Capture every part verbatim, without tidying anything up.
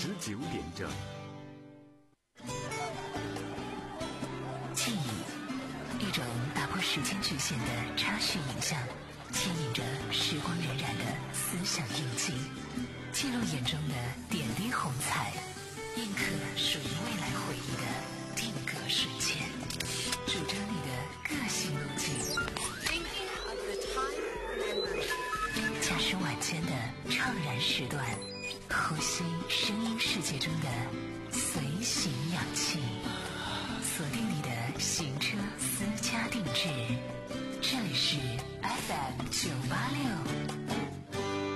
十九点整。 记忆，一种打破时间局限的插叙影像，牵引着时光荏苒的思想印记，记录眼中的点滴红彩，印刻属于未来回忆的定格瞬间，主张你的个性路径。驾驶晚间的怅然时段，呼吸声音世界中的随行氧气，锁定你的行车私家定制。这里是 F M 九八六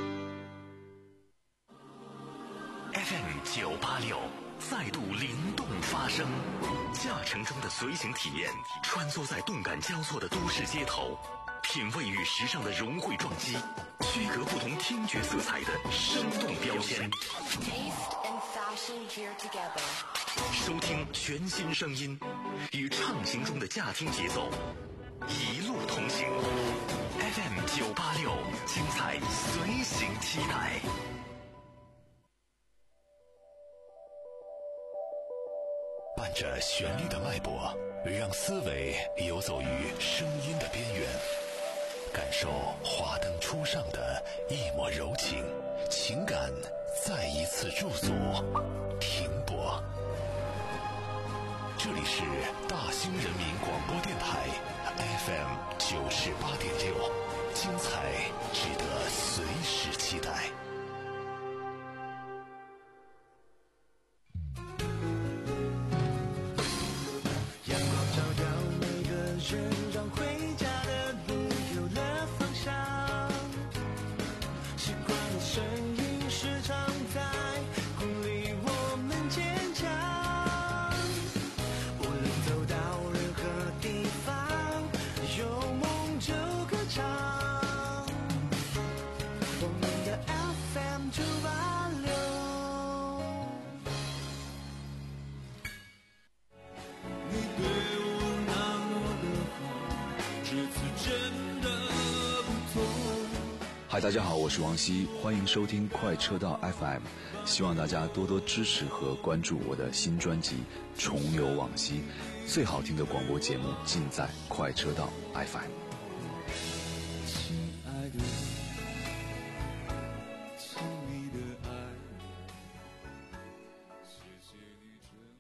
F M 九八六再度灵动发声，驾乘中的随行体验，穿梭在动感交错的都市街头，品味与时尚的融汇撞击，区隔不同听觉色彩的生动标签。收听全新声音，与畅行中的驾听节奏，一路同行。F M 九八六，精彩随行期待。伴着旋律的脉搏，让思维游走于声音的边缘，感受华灯初上的一抹柔情，情感再一次驻足停泊。这里是大兴人民广播电台 F M 九十八点六，精彩值得随时期待。 让回家的路有了方向，习惯的声音时常在鼓励我们坚强，无论走到任何地方，有梦就歌唱，我们的 F M 九八六。你对我那么的好，这次真的不同。 嗨，大家好，我是王希，欢迎收听快车道 F M， 希望大家多多支持和关注我的新专辑《重游往昔》，最好听的广播节目尽在快车道 F M。 亲爱的，亲密的爱，谢谢你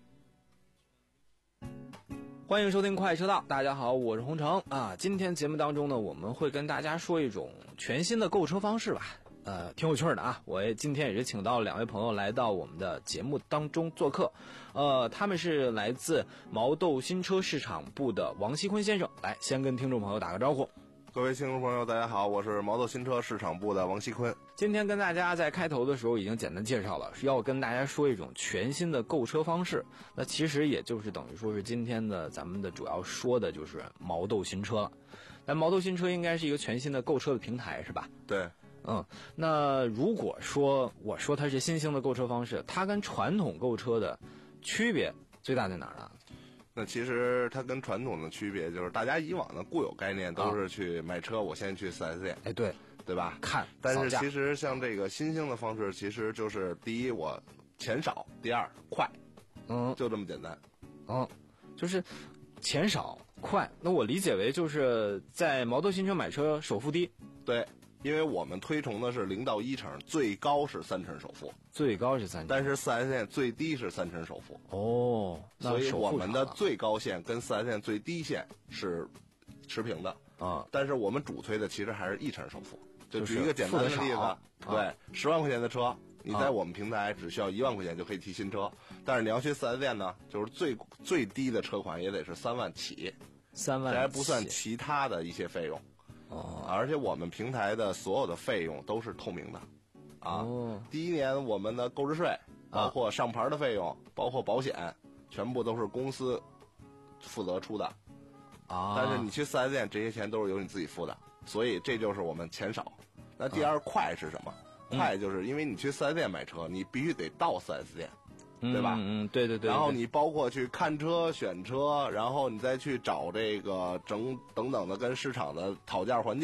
这么欢迎收听快车道，大家好，我是洪城啊。今天节目当中呢，我们会跟大家说一种全新的购车方式吧，呃，挺有趣的啊。我今天也是请到两位朋友来到我们的节目当中做客，呃，他们是来自毛豆新车市场部的王锡坤先生，来先跟听众朋友打个招呼。 各位听众朋友大家好，我是毛豆新车市场部的王锡坤。 今天跟大家在开头的时候已经简单介绍了，是要跟大家说一种全新的购车方式，那其实也就是等于说是今天的咱们的主要说的就是毛豆新车了。那毛豆新车应该是一个全新的购车的平台是吧？ 对， 嗯，那如果说我说它是新兴的购车方式，它跟传统购车的区别最大在哪儿呢？ 那其实它跟传统的区别就是，大家以往的固有概念都是去买车，我先去 四 S 店， 哎，对， 对吧？ 看， 但是其实像这个新兴的方式，其实就是第一我钱少，第二快， 嗯， 就这么简单。 嗯，就是钱少快。那我理解为就是在毛豆新车买车首付低。 对。因为我们推崇的是零到一成，最高是三成首付， 最高是三成， 但是四 S 店最低是三成首付。 哦， 所以我们的最高线跟四 S 店最低线是持平的啊。 但是我们主推的其实还是一成首付。就举一个简单的例子， 啊、 对，十万块钱的车，你在我们平台只需要一万块钱就可以提新车，啊、但是你要去四 S 店呢，就是最最低的车款也得是三万起， 三万， 这还不算其他的一些费用。 哦， 而且我们平台的所有的费用都是透明的，啊， 哦、 第一年我们的购置税，包括上牌的费用，啊、包括保险，全部都是公司负责出的， 啊， 但是你去四 S 店这些钱都是由你自己付的，所以这就是我们钱少。那第二快是什么？ 嗯、 快就是因为你去四 S 店买车，你必须得到四 S 店。对吧？ 嗯嗯，对对对。 然后你包括去看车、选车，然后你再去找这个整等等的跟市场的讨价还价，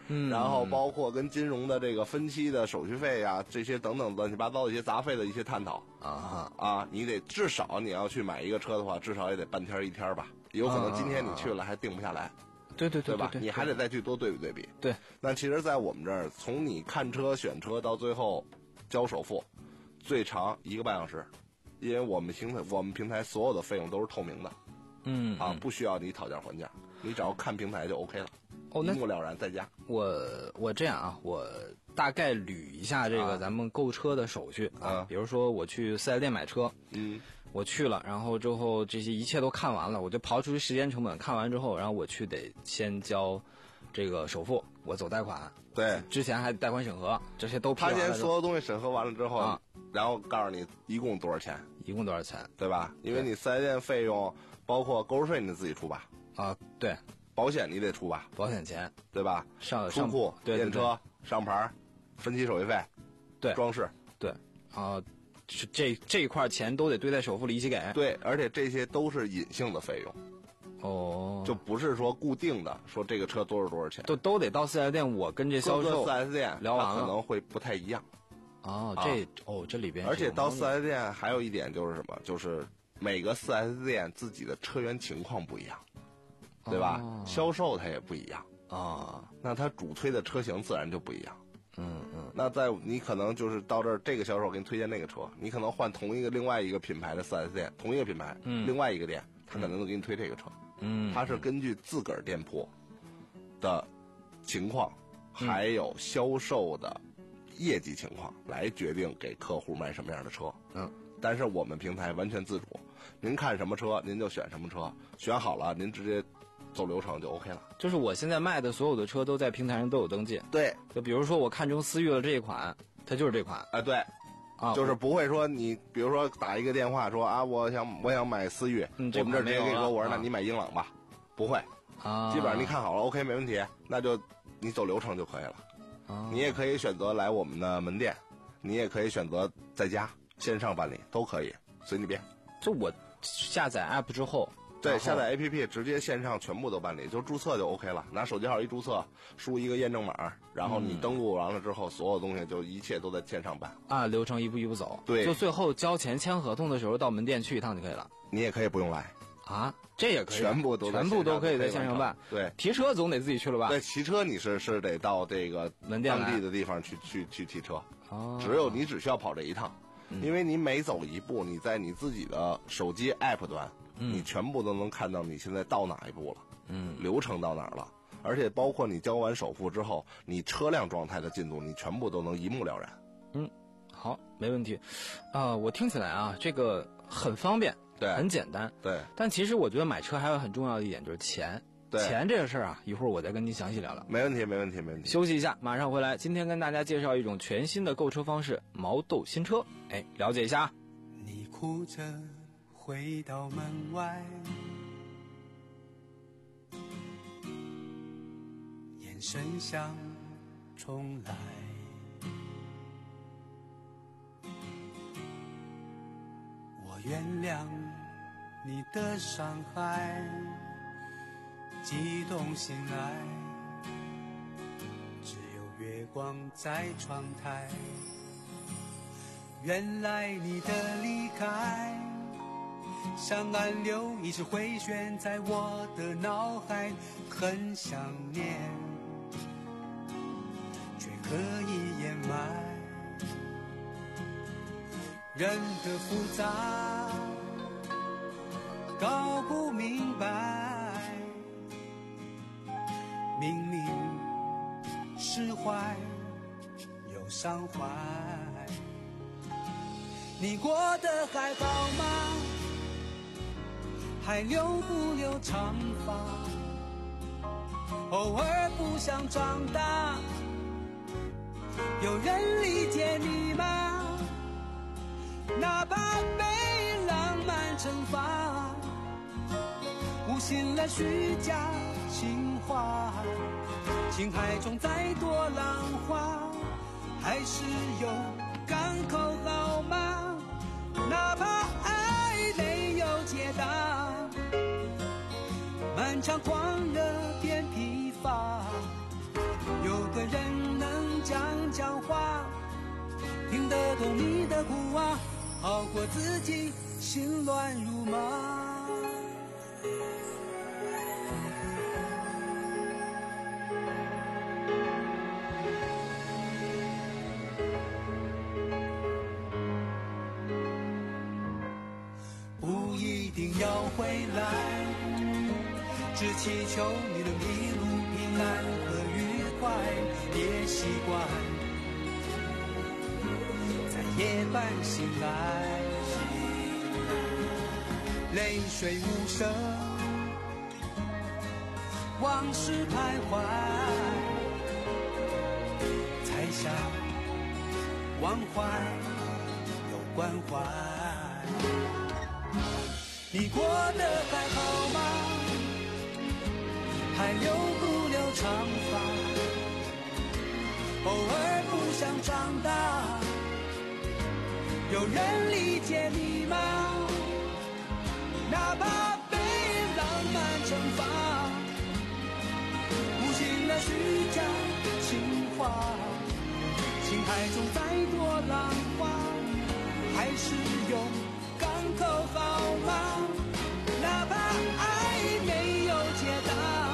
嗯， 然后包括跟金融的这个分期的手续费呀、这些等等乱七八糟的一些杂费的一些探讨啊啊，你得至少你要去买一个车的话，至少也得半天一天吧，有可能今天你去了还定不下来。 对对对吧？你还得再去多对比对比。 对， 那其实，在我们这儿，从你看车、选车到最后交首付，最长一个半小时，因为我们平台我们平台所有的费用都是透明的， 嗯啊，不需要你讨价还价，你只要看平台就 OK 了， 哦，那一目了然在家。 我我这样啊，我大概捋一下这个咱们购车的手续啊， 啊比如说我去四 S 店买车， 嗯。 我去了，然后之后这些一切都看完了，我就刨出时间成本，看完之后，然后我去得先交这个首付，我走贷款， 对， 之前还得贷款审核，这些都批他先完了之后所有东西审核完了之后， 啊然后告诉你一共多少钱， 一共多少钱对吧？因为你四 S 店费用包括购置税你自己出吧， 啊？对， 保险你得出吧， 保险钱对吧？ 上上出库、 对验车、上牌、分期手续费、 对装饰， 对啊，是这这一块钱都得堆在首付里一起给。 对，而且这些都是隐性的费用， 哦， 就不是说固定的，说这个车多少多少钱， 都都得到四 S 店，我跟这销售各个四 S 店聊完了它可能会不太一样。 哦， 啊这哦这里边是而且到四有猫腻 S 店还有一点就是什么，就是每个四 S 店自己的车源情况不一样，对吧？ 哦销售它也不一样， 啊， 那它主推的车型自然就不一样。 嗯嗯那在你可能就是到这儿，这个销售给你推荐那个车，你可能换同一个另外一个品牌的四 S 店，同一个品牌， 嗯另外一个店，他可能都给你推这个车。 嗯， 它是根据自个儿店铺的情况，还有销售的业绩情况来决定给客户卖什么样的车。 嗯， 但是我们平台完全自主，您看什么车您就选什么车，选好了您直接走流程就 OK 了。 就是我现在卖的所有的车都在平台上都有登记。 对， 就比如说我看中思域了这一款，它就是这款啊、对， 啊， 就是不会说你，比如说打一个电话说啊，我想我想买思域， 嗯这我们这儿直接款没有了给你说，我说那啊你买英朗吧，不会， 啊， 基本上你看好了 OK 没问题，那就你走流程就可以了。 啊， 你也可以选择来我们的门店，你也可以选择在家线上办理，都可以，随你便。 就我下载 app 之后， 对， 然后下载 A P P 直接线上全部都办理，就注册就 OK 了。拿手机号一注册，输一个验证码，然后你登录完了之后，所有东西就一切都在线上办。 按流程一步一步走。 对就最后交钱签合同的时候到门店去一趟就可以了。 你也可以不用来， 啊，这也可以， 全部都在全部都可以在线上线上办。 对。 提车总得自己去了吧？ 对，骑车你是是得到这个门店来当地的地方去去去提车， 哦， 只有你只需要跑这一趟，因为你每走一步，你在你自己的手机 app 端，你全部都能看到你现在到哪一步了， 嗯， 流程到哪儿了，而且包括你交完首付之后，你车辆状态的进度，你全部都能一目了然。 嗯，好，没问题。啊、我听起来啊，这个很方便， 对很简单。 对但其实我觉得买车还有很重要的一点就是钱。 对钱这个事儿啊，一会儿我再跟您详细聊聊。 没问题，没问题，没问题。 休息一下，马上回来。今天跟大家介绍一种全新的购车方式——毛豆新车。哎，了解一下啊。 你哭着回到门外，眼神像重来。我原谅你的伤害，激动醒来，只有月光在窗台。原来你的离开像暗流一直回旋在我的脑海，很想念却可以掩埋。人的复杂搞不明白，明明释怀又伤怀。你过得还好吗？还留不留长发？偶尔不想长大，有人理解你吗？哪怕被浪漫惩罚，无心了虚假情话，情海中再多浪花，还是有港口好吗？哪怕爱没有解答，漫长狂热变疲乏，有的苦啊，好过自己心乱如麻。不一定要回来，只祈求你的一路平安和愉快，别习惯在夜半醒来，泪水无声，往事徘徊，才想忘怀又关怀。你过得还好吗？还留不留长发？偶尔不想长大，有人理解你吗？哪怕被浪漫惩罚，无情的虚假情话，情海中再多浪花，还是用港口好吗？哪怕爱没有解答，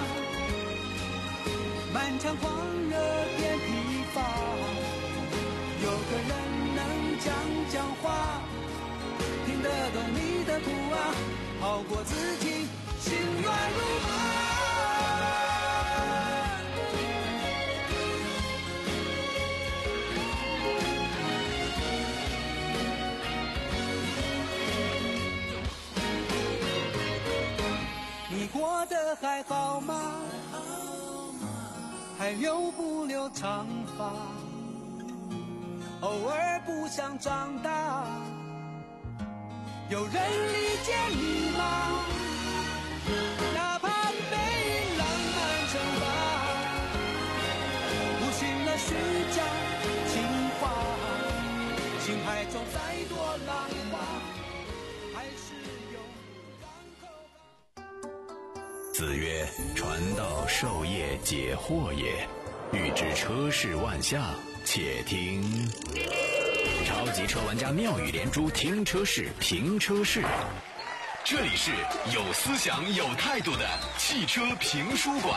漫长狂热变疲乏，有个人能讲讲话，听得懂你的苦啊，好过自己心乱如麻。你过得还好吗？还留不留长发？偶尔不想长大，有人理解你吗？哪怕被浪漫惩罚，无情的虚假情话，情海中再多浪花，还是有港口。 子曰：传道授业解惑也，欲知车市万象，且听超级车玩家妙语连珠，听车市评车市。这里是有思想有态度的汽车评书馆。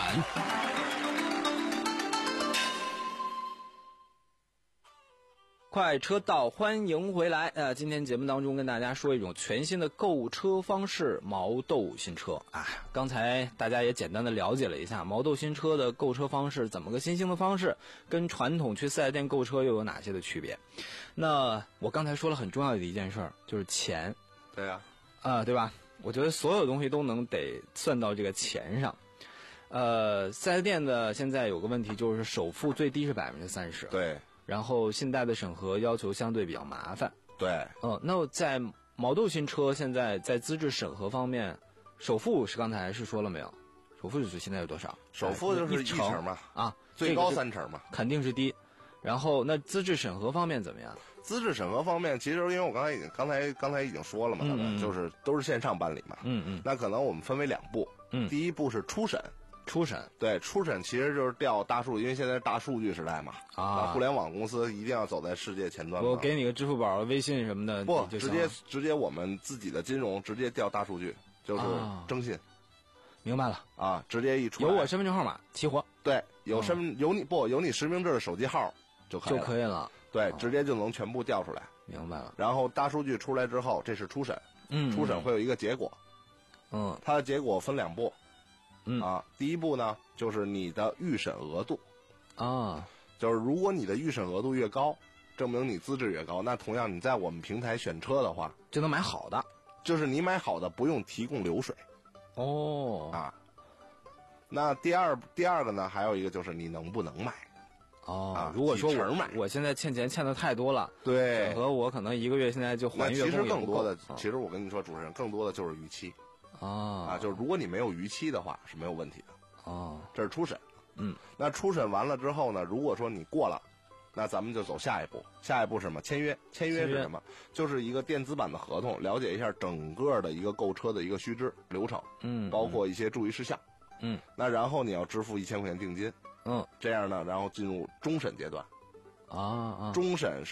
快车道，欢迎回来。呃，今天节目当中跟大家说一种全新的购车方式——毛豆新车。啊，刚才大家也简单的了解了一下毛豆新车的购车方式，怎么个新兴的方式，跟传统去四 S 店购车又有哪些的区别？那我刚才说了很重要的一件事儿，就是钱。 对呀、 啊，啊，对吧？我觉得所有东西都能得算到这个钱上。呃，四 S 店的现在有个问题，就是首付最低是百分之三十。 对。 然后信贷的审核要求相对比较麻烦。 对， 嗯，那在毛豆新车现在在资质审核方面，首付是刚才是说了没有？首付是现在有多少？ 首付就是一成成嘛， 啊， 最高三成嘛， 肯定是低。然后那资质审核方面怎么样？ 资质审核方面，其实因为我刚才已经刚才刚才已经说了嘛，咱们就是都是线上办理嘛。 嗯嗯。 那可能我们分为两步。 嗯。 第一步是初审。 初审。 对，初审其实就是调大数，因为现在是大数据时代嘛。 啊。 互联网公司一定要走在世界前端嘛。 我给你个支付宝、微信什么的。 不，直接直接我们自己的金融直接调大数据，就是征信。 啊、明白了。 啊，直接一出来。 有我身份证号码，齐活。 对，有身、嗯、有你不有你实名制的手机号就可以了。 就可以了。 对，直接就能全部调出来。 明白了。 然后大数据出来之后，这是初审。 嗯。 初审会有一个结果。 嗯。 它的结果分两步。 嗯。 啊，第一步呢，就是你的预审额度。 啊。 就是如果你的预审额度越高，证明你资质越高，那同样你在我们平台选车的话， 就能买好的。 就是你买好的不用提供流水。 哦。 啊。那第二第二个呢，还有一个就是你能不能买。 哦、 啊， 如果说我我现在欠钱欠的太多了， 对， 和我可能一个月现在就还月供也不够。 其实更多的，啊、其实我跟你说，主持人更多的就是逾期。 啊啊，就是如果你没有逾期的话是没有问题的。 哦， 这是初审。 嗯， 那初审完了之后呢，如果说你过了，那咱们就走下一步。下一步是什么？签约。签约是什么？就是一个电子版的合同，了解一下整个的一个购车的一个须知流程。 嗯， 包括一些注意事项。 嗯， 那然后你要支付一千块钱定金。 嗯， 这样呢，然后进入终审阶段。 啊啊！ 终审是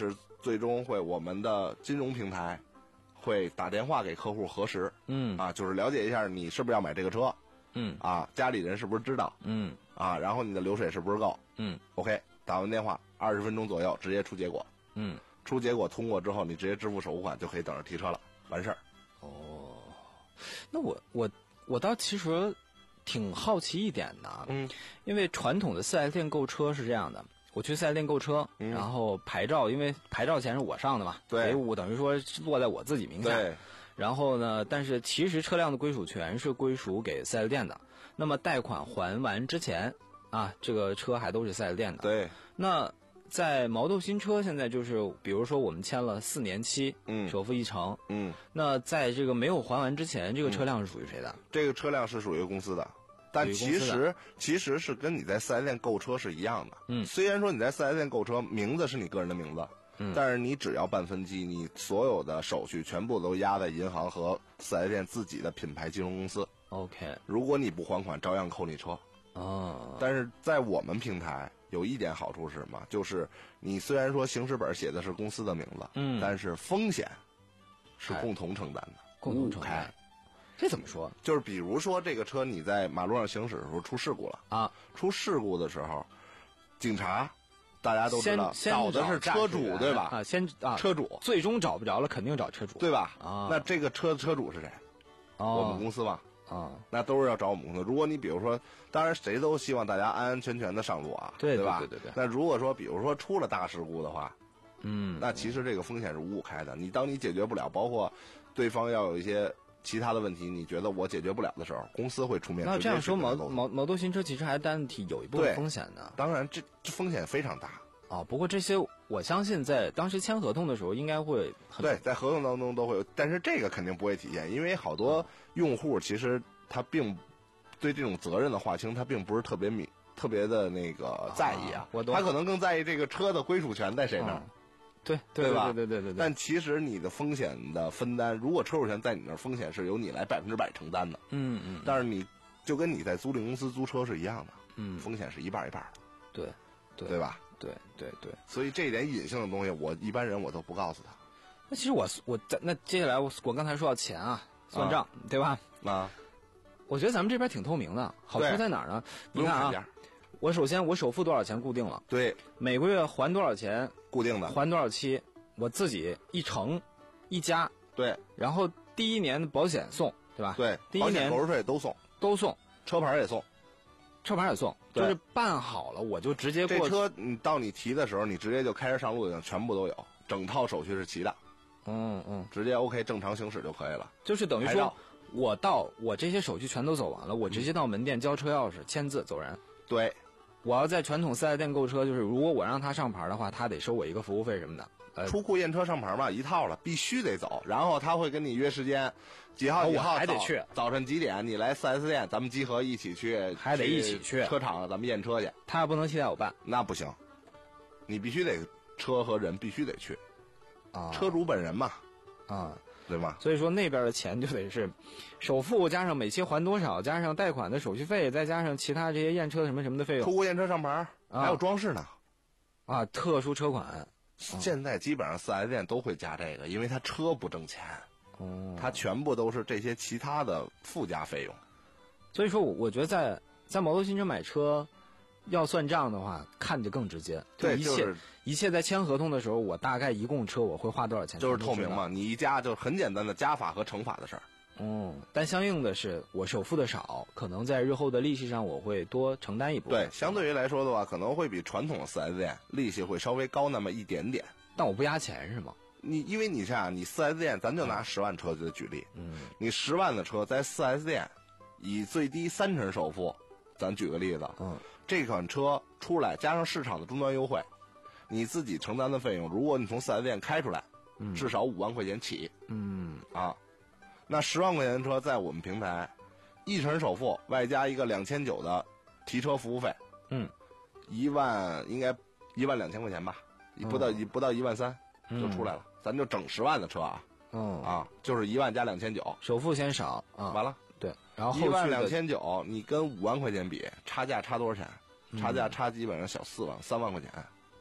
最终会我们的金融平台会打电话给客户核实， 嗯啊，就是了解一下你是不是要买这个车， 嗯啊，家里人是不是知道， 嗯啊，然后你的流水是不是够嗯 ，OK， 打完电话二十分钟左右直接出结果， 嗯， 出结果通过之后，你直接支付首付款就可以等着提车了，完事儿。 哦，那我我我倒其实挺好奇一点的， 嗯， 因为传统的四 S 店购车是这样的，我去四 S 店购车， 嗯然后牌照，因为牌照钱是我上的嘛， 对所以我等于说是落在我自己名下。 对， 然后呢，但是其实车辆的归属权是归属给四 S 店的。那么贷款还完之前啊，这个车还都是四 S 店的。 对， 那在毛豆新车现在就是，比如说我们签了四年期， 嗯首付一成， 嗯， 那在这个没有还完之前，这个车辆是属于谁的？ 这个车辆是属于公司的。但其属于公司实其实是跟你在四 S 店购车是一样的。 嗯虽然说你在四 S 店购车，名字是你个人的名字， 嗯但是你只要办分期，你所有的手续全部都压在银行和四 S 店自己的品牌金融公司。 OK， 如果你不还款，照样扣你车。 哦， 但是在我们平台有一点好处是什么？就是你虽然说行驶本写的是公司的名字， 嗯但是风险是哎共同承担的， 共同承五五开担。这怎么说就是比如说这个车你在马路上行驶的时候出事故了， 啊？ 出事故的时候，警察大家都知道先先找的是车主对吧？ 啊，先啊， 车主最终找不着了，肯定找车主， 对吧？ 啊那这个车的车主是谁？ 哦， 我们公司吧。 啊， 那都是要找我们公司。如果你比如说，当然谁都希望大家安安全全的上路啊， 对吧？ 对对对对那如果说，比如说出了大事故的话， 嗯， 那其实这个风险是五五开的。你当你解决不了，包括对方要有一些其他的问题，你觉得我解决不了的时候，公司会出面。 那这样说，毛直接去跟他沟通毛毛豆新车其实还担起有一部分对风险的。 当然这这风险非常大。 啊，不过这些我相信在当时签合同的时候应该会很对，在合同当中都会有，但是这个肯定不会体现，因为好多用户其实他并对这种责任的划清，他并不是特别敏特别的那个在意啊， 我懂他可能更在意这个车的归属权在谁那儿。 嗯对对吧？ 对对对对对。 但其实你的风险的分担，如果车主权在你那儿，风险是由你来百分之百承担的。 嗯嗯， 但是你就跟你在租赁公司租车是一样的， 嗯， 风险是一半一半的， 对对对吧？ 对对对。 所以这一点隐性的东西，我一般人我都不告诉他。 那其实我我在那接下来我我刚才说到钱啊，算账、对吧？ 啊， 我觉得咱们这边挺透明的，好处对在哪儿呢？ 不你看啊， 用砍价， 我首先我首付多少钱固定了， 对， 每个月还多少钱， 固定的， 还多少期，我自己一乘一加， 对然后第一年的保险送，对吧？ 对， 第一年保险购置税都送， 都送， 车牌也送。 车牌也送，就对是办好了我就直接过去。 这车你到你提的时候，你直接就开着上路就行，全部都有，整套手续是齐的， 嗯嗯， 直接 OK 正常行驶就可以了。 就是等于说牌照， 我到我这些手续全都走完了，我直接到门店交车钥匙、签字走人。 对， 我要在传统四 S 店购车，就是如果我让他上牌的话，他得收我一个服务费什么的。呃， 出库验车上牌嘛，一套了，必须得走。然后他会跟你约时间，几号几号、 哦我还得去早晨几点你来四 S 店，咱们集合一起去， 还得一起去车厂，咱们验车去。 他也不能替代我办那不行，你必须得车和人必须得去， 啊， 车主本人嘛， 啊， 对吗？ 所以说那边的钱就得是首付加上每期还多少，加上贷款的手续费，再加上其他这些验车什么什么的费用出库验车上牌， 啊还有装饰呢。 啊，特殊车款。 现在基本上四 S 店都会加这个，因为他车不挣钱， 哦， 它全部都是这些其他的附加费用。 所以说我我觉得在在毛豆新车买车，要算账的话，看着更直接。 对， 一切、 就是一切在签合同的时候，我大概一共车我会花多少钱， 就是透明嘛，。你一加就是很简单的加法和乘法的事儿。 嗯，但相应的是，我首付的少，可能在日后的利息上我会多承担一部分。 对，相对于来说的话，可能会比传统的四 S 店利息会稍微高那么一点点。 但我不压钱是吗？ 你因为你这样，你四 S 店，咱就拿十万车子举例， 嗯， 你十万的车在四 S 店，以最低三成首付，咱举个例子， 嗯， 这款车出来加上市场的终端优惠，你自己承担的费用，如果你从四 S 店开出来， 嗯至少五万块钱起嗯啊。那十万块钱的车在我们平台，一成首付外加一个两千九的提车服务费， 嗯， 一万应该一万两千块钱吧，不到一不到一万三就出来了，咱就整十万的车啊嗯啊，就是一万加两千九， 首付先少啊， 完了， 对，然后后一万两续的千九，你跟五万块钱比，差价差多少钱？差价差基本上小四万三万块钱，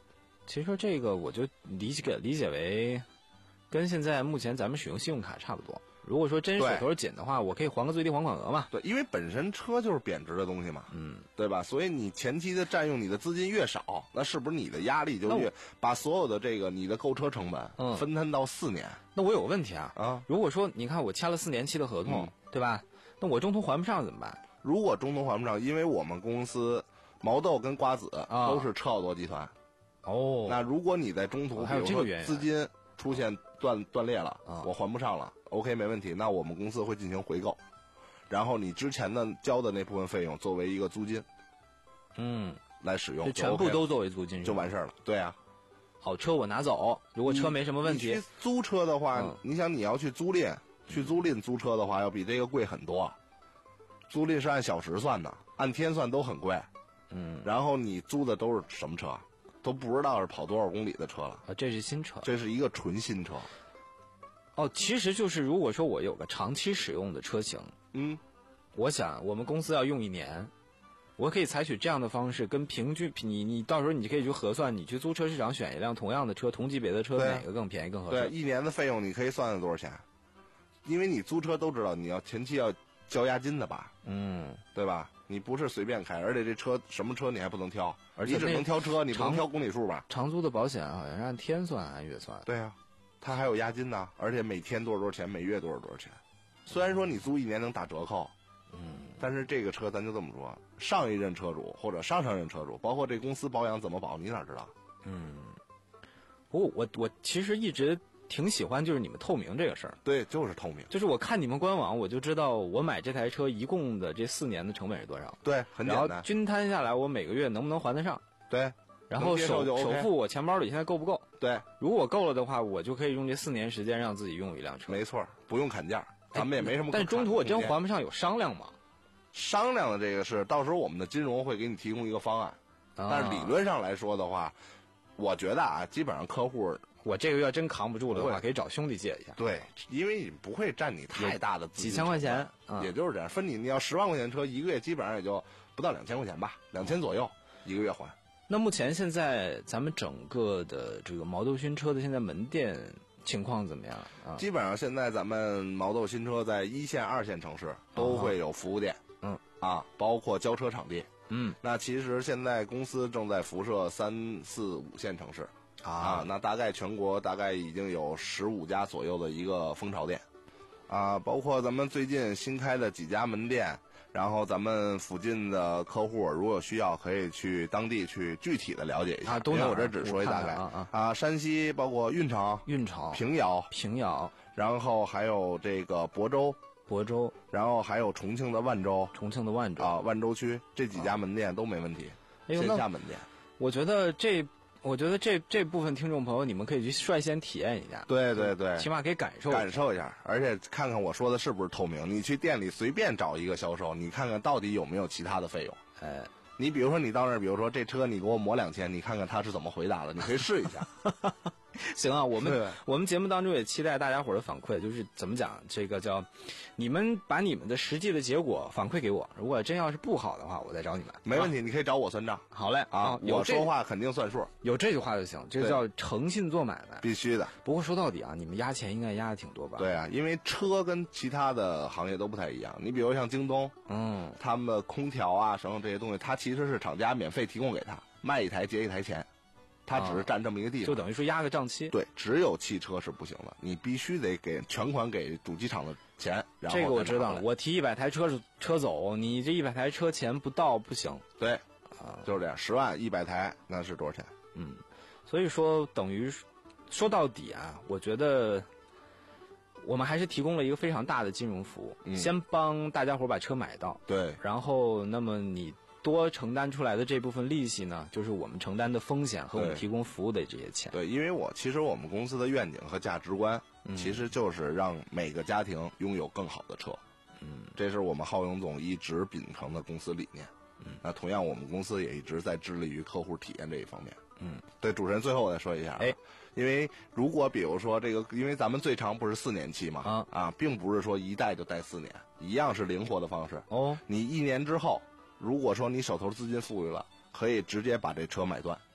其实这个我就理解理解为，跟现在目前咱们使用信用卡差不多。如果说真手头紧的话，我可以还个最低还款额嘛。 对，因为本身车就是贬值的东西嘛， 嗯， 对吧？所以你前期的占用你的资金越少，那是不是你的压力就越把所有的这个你的购车成本嗯分摊到四年？ 那我有个问题啊， 啊， 如果说你看我签了四年期的合同， 嗯对吧？那我中途还不上怎么办？ 如果中途还不上，因为我们公司毛豆跟瓜子啊都是车好多集团， 哦， 那如果你在中途， 哦还有比如说这个原因资金出现断断裂了， 啊我还不上了 ，OK 没问题，那我们公司会进行回购，然后你之前的交的那部分费用作为一个租金嗯， 来使用， 就全部都作为租金就完事儿了。对啊， 好，车我拿走，如果车没什么问题你去，租车的话， 嗯你想你要去租赁，去租赁租车的话，要比这个贵很多。租赁是按小时算的，按天算都很贵。 嗯， 然后你租的都是什么车，都不知道是跑多少公里的车了。 啊，这是新车。 这是一个纯新车。 哦，其实就是如果说我有个长期使用的车型， 嗯， 我想我们公司要用一年，我可以采取这样的方式，跟平均你你到时候你可以去核算，你去租车市场选一辆同样的车，同级别的车， 对哪个更便宜更合对， 适？ 一年的费用你可以算算多少钱，因为你租车都知道你要前期要交押金的吧， 嗯， 对吧？你不是随便开，而且这车什么车你还不能挑， 而且那你只能挑车，你不能长挑公里数吧？ 长租的保险好像是按天算按月算。 对啊，它还有押金呢，而且每天多少多少钱，每月多少多少钱。虽然说你租一年能打折扣， 嗯， 但是这个车咱就这么说，上一任车主或者上上任车主，包括这公司保养怎么保，你哪知道？ 嗯，不过我我其实一直挺喜欢就是你们透明这个事儿， 对，就是透明。 就是我看你们官网我就知道我买这台车一共的这四年的成本是多少， 对，很然后简单。 均摊下来我每个月能不能还得上， 对， 然后首能接受就 OK 首付我钱包里现在够不够？ 对， 如果够了的话，我就可以用这四年时间让自己拥有一辆车。 没错，不用砍价，咱们也没什么可但是中途我真砍的空间还不上，有商量吗？ 商量的这个是，到时候我们的金融会给你提供一个方案， 啊但是理论上来说的话，我觉得啊，基本上客户我这个月真扛不住了的话， 不会可以找兄弟借一下。 对，因为你不会占你太大的资金几千块钱成本嗯也就是这样。分你你要十万块钱车，一个月基本上也就不到两千块钱吧，两千左右一个月还。 那目前现在咱们整个的这个毛豆新车的现在门店情况怎么样啊？ 基本上现在咱们毛豆新车在一线、二线城市都会有服务店， 嗯啊，包括交车场地。 嗯那其实现在公司正在辐射三四五线城市啊，那大概全国大概已经有十五家左右的一个蜂巢店，啊，包括咱们最近新开的几家门店，然后咱们附近的客户如果有需要，可以去当地去具体的了解一下。 啊都哪儿因为我这只说一大概我看看啊啊，山西包括运城、 运城、 平遥， 平遥、 然后还有这个亳州， 亳州、 然后还有重庆的万州重庆的万州啊，万州区这几家门店都没问题， 哎呦， 线下那门店。 我觉得这，我觉得这这部分听众朋友，你们可以去率先体验一下， 对对对， 起码可以感受感受一下，而且看看我说的是不是透明。你去店里随便找一个销售，你看看到底有没有其他的费用。 哎， 你比如说你到那儿，比如说这车你给我抹两千，你看看他是怎么回答的，你可以试一下。 行啊，我对们我们节目当中也期待大家伙儿的反馈，就是怎么讲，这个叫你们把你们的实际的结果反馈给我，如果真要是不好的话，我再找你们。题。 没问题，你可以找我算账好嘞啊， 有这我说话肯定算数， 有这句话就行，这对叫诚信做买卖。 必须的。 不过说到底啊，你们压钱应该压的挺多吧？， 对啊，因为车跟其他的行业都不太一样。你比如像京东， 嗯， 他们的空调啊什么这些东西，它其实是厂家免费提供给他，卖一台结一台钱，他只是占这么一个地方。 就等于说压个账期。 对，只有汽车是不行的，你必须得给全款给主机厂的钱，然后这个我再拿回来知道了，我提一百台车车走，你这一百台车钱不到不行。 对， 啊就是这样，十万一百台那是多少钱？ 嗯，所以说等于说到底啊，我觉得我们还是提供了一个非常大的金融服务， 嗯先帮大家伙把车买到， 对， 然后那么你多承担出来的这部分利息呢，就是我们承担的风险和我们对提供服务的这些钱。 对，因为我其实我们公司的愿景和价值观， 嗯其实就是让每个家庭拥有更好的车。 嗯， 这是我们浩永总一直秉承的公司理念。嗯，那同样我们公司也一直在致力于客户体验这一方面。 嗯， 对，主持人最后我再说一下， 哎， 因为如果比如说这个，因为咱们最长不是四年期嘛， 啊啊，并不是说一贷就贷四年，一样是灵活的方式。 哦， 你一年之后，如果说你手头资金富裕了，可以直接把这车买断，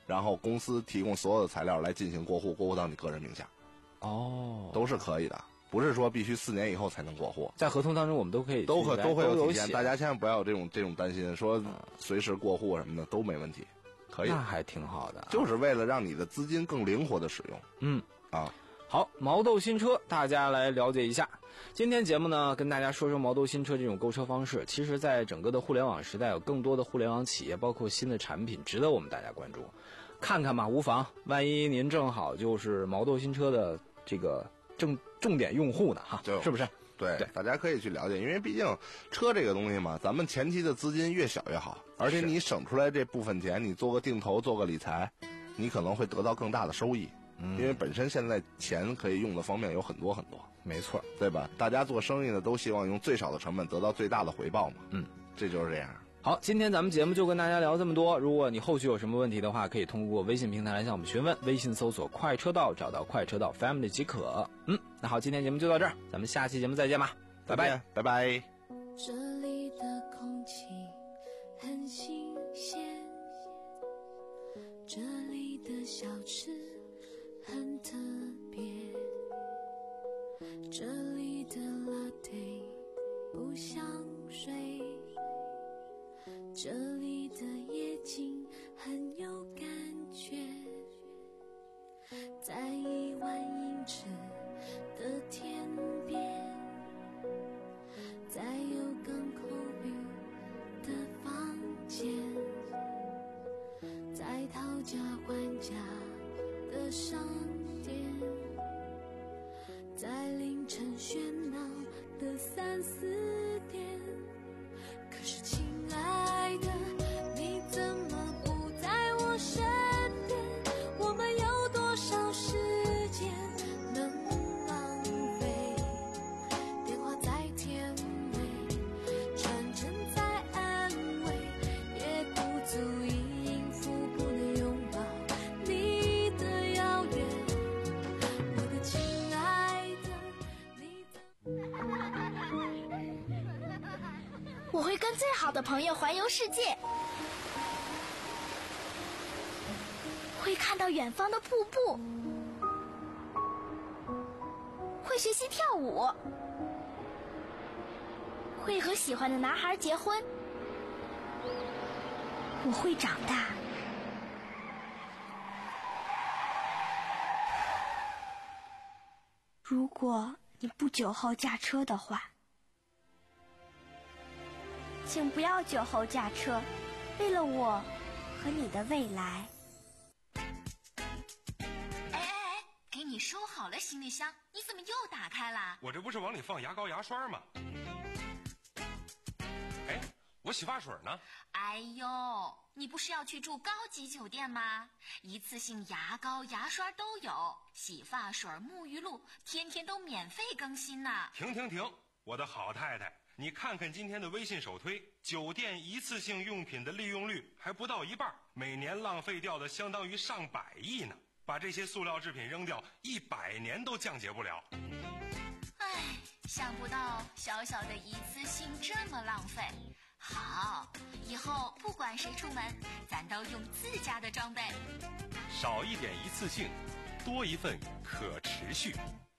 然后公司提供所有的材料来进行过户，过户到你个人名下。 哦， 都是可以的，不是说必须四年以后才能过户。 在合同当中我们都可以都可都会有体现， 大家千万不要有这种这种担心，说随时过户什么的都没问题，可以。 那还挺好的， 就是为了让你的资金更灵活的使用。 嗯啊， 好，毛豆新车大家来了解一下。今天节目呢，跟大家说说毛豆新车这种购车方式。其实在整个的互联网时代，有更多的互联网企业包括新的产品值得我们大家关注，看看吧，无妨。万一您正好就是毛豆新车的这个正重点用户呢，哈，是不是？ 对， 对， 大家可以去了解，因为毕竟车这个东西嘛，咱们前期的资金越小越好，而且你省出来这部分钱，你做个定投，做个理财，你可能会得到更大的收益。嗯，因为本身现在钱可以用的方面有很多很多， 没错， 对吧？大家做生意呢，都希望用最少的成本得到最大的回报嘛。 嗯， 这就是这样。 好，今天咱们节目就跟大家聊这么多。如果你后续有什么问题的话，可以通过微信平台来向我们询问，微信搜索快车道，找到快车道 Family 即可。嗯，那好，今天节目就到这儿，咱们下期节目再见吧，拜拜， 拜拜。 这里的空气很新鲜，这里的小吃很特别，这里的 latte 不像水，这里的夜景很有感觉，在一万英尺的天边，在有港口 view 的房间，在讨价还价的商店，在凌晨喧闹的三四点。可是亲爱的，你怎么不在我身边？我们有多少时间能浪费？电话再甜美，传真再安慰，也不足以应付不能拥抱你的遥远。我的亲爱的，你我会跟最好的朋友环游世界，会看到远方的瀑布，会学习跳舞，会和喜欢的男孩结婚。我会长大。如果你不酒后驾车的话，请不要酒后驾车，为了我和你的未来。 哎哎哎，给你收好了行李箱，你怎么又打开了？ 我这不是往里放牙膏牙刷吗？哎，我洗发水呢？ 哎呦，你不是要去住高级酒店吗？一次性牙膏牙刷都有，洗发水沐浴露天天都免费更新呢。 停停停，我的好太太，你看看今天的微信首推，酒店一次性用品的利用率还不到一半，每年浪费掉的相当于上百亿呢。把这些塑料制品扔掉，一百年都降解不了。 唉，想不到小小的一次性这么浪费。好，以后不管谁出门，咱都用自家的装备。 少一点一次性，多一份可持续。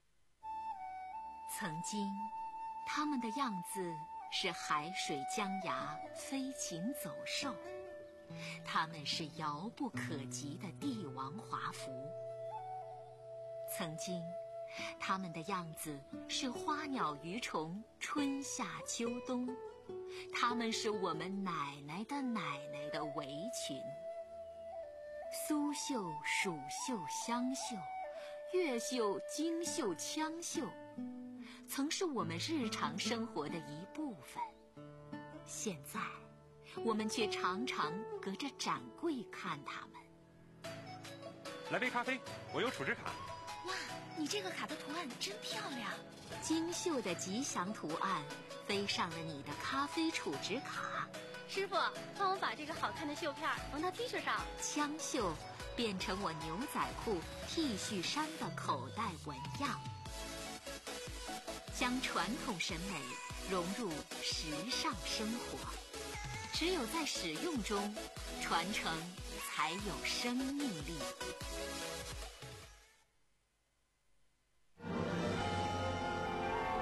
曾经他们的样子是海水江崖，飞禽走兽，他们是遥不可及的帝王华服。曾经他们的样子是花鸟鱼虫，春夏秋冬，他们是我们奶奶的奶奶的围裙。苏绣、蜀绣、湘绣，越绣、京绣、羌绣，曾是我们日常生活的一部分。现在我们却常常隔着展柜看他们。 来杯咖啡，我有储值卡。 哇，你这个卡的图案真漂亮，精绣的吉祥图案飞上了你的咖啡储值卡。 师傅，帮我把这个好看的绣片缝到 T 恤上。 羌绣变成我牛仔裤、T 恤衫的口袋纹样，将传统审美融入时尚生活。只有在使用中，传承才有生命力。